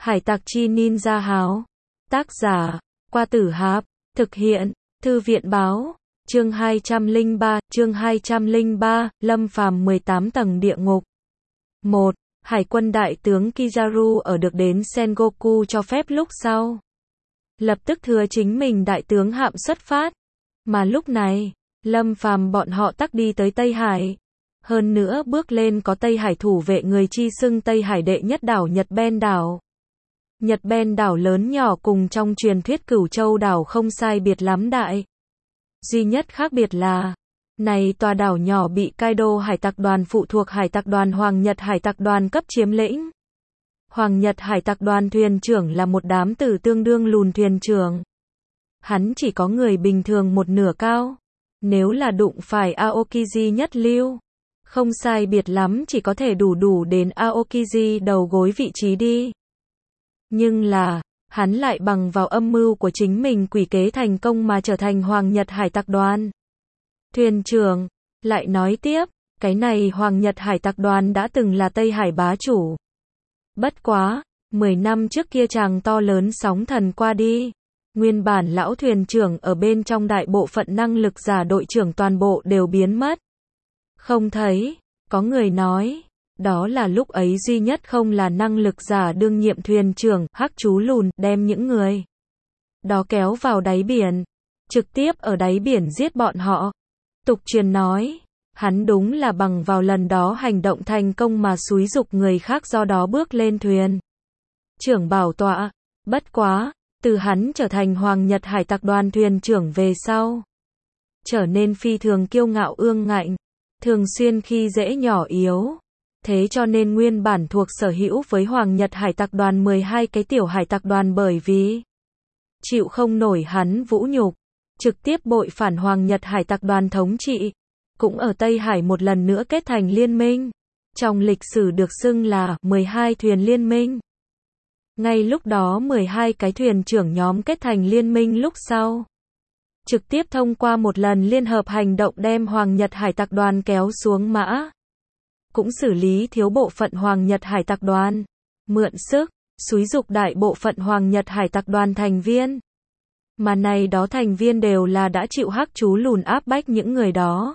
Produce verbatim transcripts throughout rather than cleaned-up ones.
Hải tặc chi ninja háo. Tác giả, Qua Tử Hạp. Thực hiện, Thư viện báo. Chương hai trăm lẻ ba, chương hai trăm lẻ ba, Lâm Phàm mười tám tầng địa ngục. một. Hải quân đại tướng Kizaru ở được đến Sengoku cho phép lúc sau. Lập tức thừa chính mình đại tướng hạm xuất phát. Mà lúc này, Lâm Phàm bọn họ tắc đi tới Tây Hải. Hơn nữa bước lên có Tây Hải thủ vệ người chi xưng Tây Hải đệ nhất đảo Nhật Ben đảo. Nhật Ben đảo lớn nhỏ cùng trong truyền thuyết Cửu Châu đảo không sai biệt lắm đại. Duy nhất khác biệt là, này tòa đảo nhỏ bị Kaido hải tặc đoàn phụ thuộc hải tặc đoàn Hoàng Nhật hải tặc đoàn cấp chiếm lĩnh. Hoàng Nhật hải tặc đoàn thuyền trưởng là một đám tử tương đương lùn thuyền trưởng. Hắn chỉ có người bình thường một nửa cao. Nếu là đụng phải Aokiji nhất lưu, không sai biệt lắm chỉ có thể đủ đủ đến Aokiji đầu gối vị trí đi. Nhưng là, hắn lại bằng vào âm mưu của chính mình quỷ kế thành công mà trở thành Hoàng Nhật hải tặc đoàn. Thuyền trưởng, lại nói tiếp, cái này Hoàng Nhật hải tặc đoàn đã từng là Tây Hải bá chủ. Bất quá, mười năm trước kia chàng to lớn sóng thần qua đi. Nguyên bản lão thuyền trưởng ở bên trong đại bộ phận năng lực giả đội trưởng toàn bộ đều biến mất. Không thấy, có người nói, đó là lúc ấy duy nhất không là năng lực giả đương nhiệm thuyền trưởng, Hắc chú lùn, đem những người đó kéo vào đáy biển, trực tiếp ở đáy biển giết bọn họ. Tục truyền nói, hắn đúng là bằng vào lần đó hành động thành công mà xúi giục người khác do đó bước lên thuyền trưởng bảo tọa. Bất quá, từ hắn trở thành Hoàng Nhật hải tặc đoàn thuyền trưởng về sau, trở nên phi thường kiêu ngạo ương ngạnh, thường xuyên khi dễ nhỏ yếu. Thế cho nên nguyên bản thuộc sở hữu với Hoàng Nhật hải tặc đoàn mười hai cái tiểu hải tặc đoàn bởi vì chịu không nổi hắn vũ nhục, trực tiếp bội phản Hoàng Nhật hải tặc đoàn thống trị, cũng ở Tây Hải một lần nữa kết thành liên minh. Trong lịch sử được xưng là mười hai thuyền liên minh. Ngay lúc đó mười hai cái thuyền trưởng nhóm kết thành liên minh lúc sau, trực tiếp thông qua một lần liên hợp hành động đem Hoàng Nhật hải tặc đoàn kéo xuống mã. Cũng xử lý thiếu bộ phận Hoàng Nhật hải tặc đoàn, mượn sức, xúi giục đại bộ phận Hoàng Nhật hải tặc đoàn thành viên. Mà này đó thành viên đều là đã chịu Hắc chú lùn áp bách những người đó.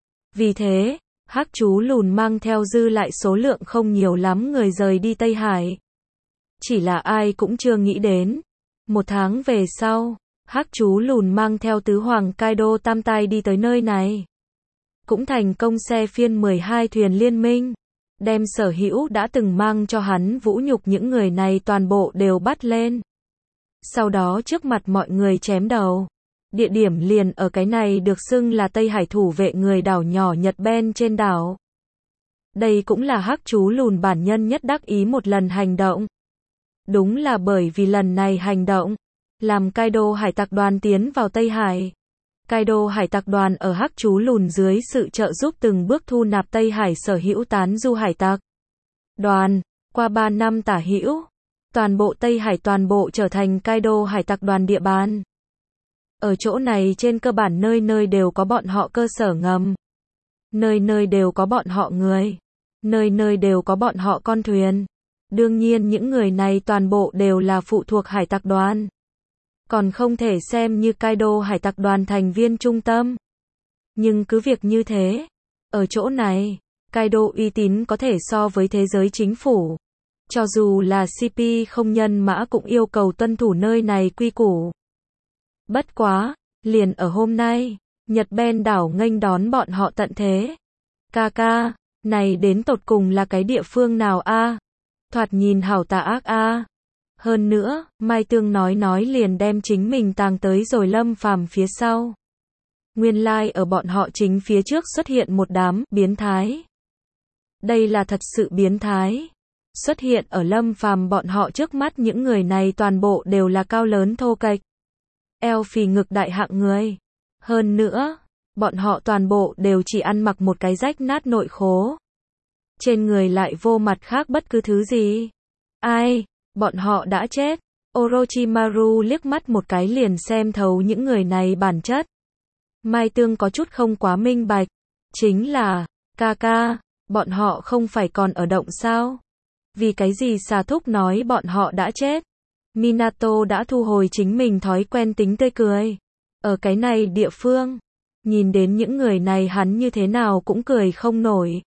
Vì thế, Hắc chú lùn mang theo dư lại số lượng không nhiều lắm người rời đi Tây Hải. Chỉ là ai cũng chưa nghĩ đến. Một tháng về sau, Hắc chú lùn mang theo tứ hoàng Kaido tam tai đi tới nơi này. Cũng thành công xe phiên mười hai thuyền liên minh. Đem sở hữu đã từng mang cho hắn vũ nhục những người này toàn bộ đều bắt lên. Sau đó trước mặt mọi người chém đầu. Địa điểm liền ở cái này được xưng là Tây Hải thủ vệ người đảo nhỏ Nhật Ben trên đảo. Đây cũng là Hắc chú lùn bản nhân nhất đắc ý một lần hành động. Đúng là bởi vì lần này hành động, làm Kaido hải tặc đoàn tiến vào Tây Hải. Kaido hải tặc đoàn ở Hắc chú lùn dưới sự trợ giúp từng bước thu nạp Tây Hải sở hữu tán du hải tặc đoàn. Qua ba năm tả hữu, toàn bộ Tây Hải toàn bộ trở thành Kaido hải tặc đoàn địa bàn. Ở chỗ này trên cơ bản nơi nơi đều có bọn họ cơ sở ngầm. Nơi nơi đều có bọn họ người. Nơi nơi đều có bọn họ con thuyền. Đương nhiên những người này toàn bộ đều là phụ thuộc hải tặc đoàn. Còn không thể xem như Kaido hải tặc đoàn thành viên trung tâm. Nhưng cứ việc như thế, ở chỗ này, Kaido uy tín có thể so với thế giới chính phủ. Cho dù là xê pê không nhân mã cũng yêu cầu tuân thủ nơi này quy củ. Bất quá, liền ở hôm nay, Nhật Ben đảo nghênh đón bọn họ tận thế. Ca ca, này đến tột cùng là cái địa phương nào a? Thoạt nhìn hảo tà ác a. Hơn nữa, Mai Tương nói nói liền đem chính mình tàng tới rồi Lâm Phàm phía sau. Nguyên lai like ở bọn họ chính phía trước xuất hiện một đám biến thái. Đây là thật sự biến thái. Xuất hiện ở Lâm Phàm bọn họ trước mắt những người này toàn bộ đều là cao lớn thô kệch, eo phì ngực đại hạng người. Hơn nữa, bọn họ toàn bộ đều chỉ ăn mặc một cái rách nát nội khố. Trên người lại vô mặt khác bất cứ thứ gì. Ai? Bọn họ đã chết. Orochimaru liếc mắt một cái liền xem thấu những người này bản chất. Mai Tương có chút không quá minh bạch. Chính là, ca ca, bọn họ không phải còn ở động sao? Vì cái gì xà thúc nói bọn họ đã chết? Minato đã thu hồi chính mình thói quen tính tươi cười. Ở cái này địa phương, nhìn đến những người này hắn như thế nào cũng cười không nổi.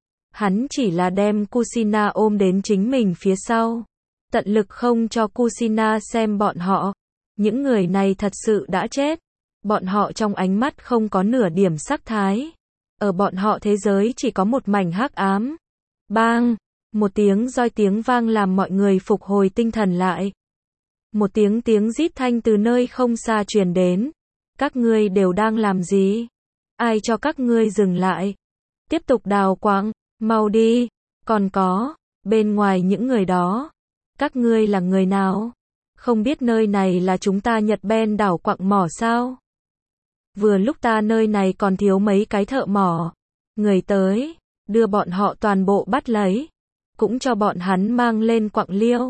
Hắn chỉ là đem Kushina ôm đến chính mình phía sau. Tận lực không cho Kushina xem bọn họ. Những người này thật sự đã chết. Bọn họ trong ánh mắt không có nửa điểm sắc thái. Ở bọn họ thế giới chỉ có một mảnh hắc ám. Bang! Một tiếng roi tiếng vang làm mọi người phục hồi tinh thần lại. Một tiếng tiếng rít thanh từ nơi không xa truyền đến. Các ngươi đều đang làm gì? Ai cho các ngươi dừng lại? Tiếp tục đào quặng, mau đi. Còn có, bên ngoài những người đó. Các ngươi là người nào? Không biết nơi này là chúng ta Nhật Ben đảo quặng mỏ sao? Vừa lúc ta nơi này còn thiếu mấy cái thợ mỏ. Người tới, đưa bọn họ toàn bộ bắt lấy. Cũng cho bọn hắn mang lên quặng liêu.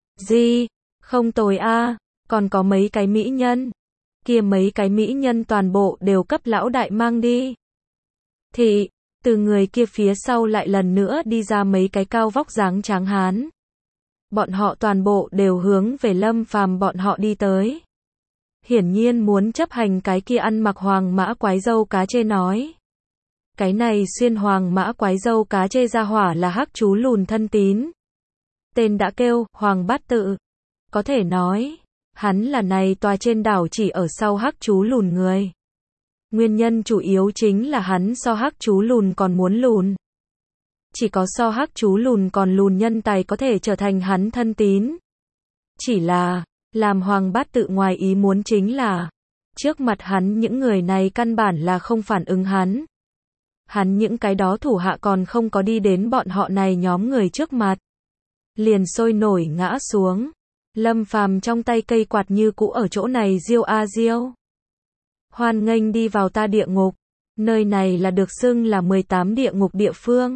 Gì? Không tồi a, còn có mấy cái mỹ nhân. Kia mấy cái mỹ nhân toàn bộ đều cấp lão đại mang đi. Thì, từ người kia phía sau lại lần nữa đi ra mấy cái cao vóc dáng tráng hán. Bọn họ toàn bộ đều hướng về Lâm Phàm bọn họ đi tới. Hiển nhiên muốn chấp hành cái kia ăn mặc hoàng mã quái dâu cá chê nói. Cái này xuyên hoàng mã quái dâu cá chê ra hỏa là hắc chú lùn thân tín. Tên đã kêu, Hoàng Bát Tự. Có thể nói, hắn là này tòa trên đảo chỉ ở sau hắc chú lùn người. Nguyên nhân chủ yếu chính là hắn so hắc chú lùn còn muốn lùn. Chỉ có so hắc chú lùn còn lùn nhân tài có thể trở thành hắn thân tín. Chỉ là, làm Hoàng Bát Tự ngoài ý muốn chính là, trước mặt hắn những người này căn bản là không phản ứng hắn. Hắn những cái đó thủ hạ còn không có đi đến bọn họ này nhóm người trước mặt. Liền sôi nổi ngã xuống. Lâm Phàm trong tay cây quạt như cũ ở chỗ này diêu a diêu. Hoan nghênh đi vào ta địa ngục. Nơi này là được xưng là mười tám địa ngục địa phương.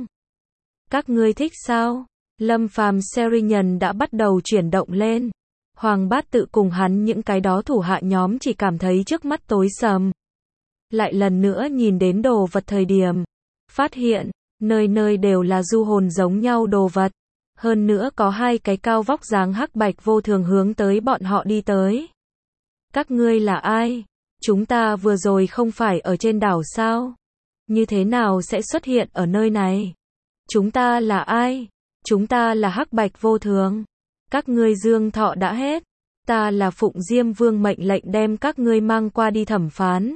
Các ngươi thích sao? Lâm Phàm Serian đã bắt đầu chuyển động lên. Hoàng Bát Tự cùng hắn những cái đó thủ hạ nhóm chỉ cảm thấy trước mắt tối sầm. Lại lần nữa nhìn đến đồ vật thời điểm. Phát hiện, nơi nơi đều là du hồn giống nhau đồ vật. Hơn nữa có hai cái cao vóc dáng hắc bạch vô thường hướng tới bọn họ đi tới. Các ngươi là ai? Chúng ta vừa rồi không phải ở trên đảo sao? Như thế nào sẽ xuất hiện ở nơi này? Chúng ta là ai? Chúng ta là hắc bạch vô thường. Các ngươi dương thọ đã hết. Ta là Phụng Diêm Vương mệnh lệnh đem các ngươi mang qua đi thẩm phán.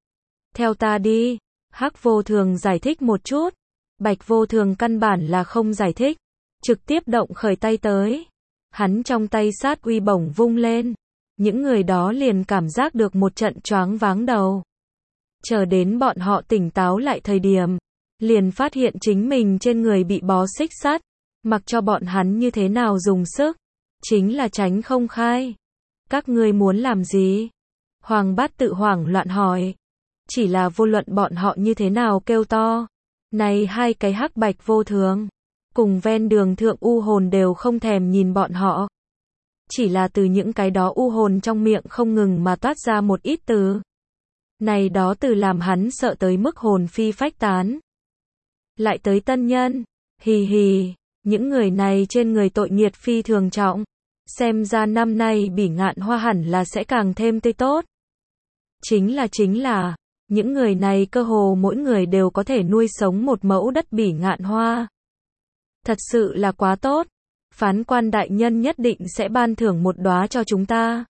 Theo ta đi. Hắc vô thường giải thích một chút. Bạch vô thường căn bản là không giải thích. Trực tiếp động khởi tay tới. Hắn trong tay sát uy bổng vung lên. Những người đó liền cảm giác được một trận choáng váng đầu. Chờ đến bọn họ tỉnh táo lại thời điểm. Liền phát hiện chính mình trên người bị bó xích sắt. Mặc cho bọn hắn như thế nào dùng sức. Chính là tránh không khai. Các ngươi muốn làm gì? Hoàng Bát Tự hoảng loạn hỏi. Chỉ là vô luận bọn họ như thế nào kêu to. Này hai cái hắc bạch vô thường. Cùng ven đường thượng u hồn đều không thèm nhìn bọn họ. Chỉ là từ những cái đó u hồn trong miệng không ngừng mà toát ra một ít từ. Này đó từ làm hắn sợ tới mức hồn phi phách tán. Lại tới tân nhân. Hì hì. Những người này trên người tội nghiệt phi thường trọng. Xem ra năm nay Bỉ Ngạn Hoa hẳn là sẽ càng thêm tươi tốt. Chính là chính là. Những người này cơ hồ mỗi người đều có thể nuôi sống một mẫu đất Bỉ Ngạn Hoa. Thật sự là quá tốt. Phán quan đại nhân nhất định sẽ ban thưởng một đóa cho chúng ta.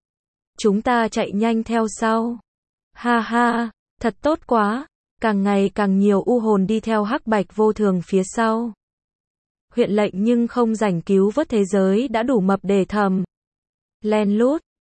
Chúng ta chạy nhanh theo sau. Ha ha, thật tốt quá. Càng ngày càng nhiều u hồn đi theo hắc bạch vô thường phía sau. Huyện lệnh nhưng không rảnh cứu vớt thế giới đã đủ mập để thầm. Len lút,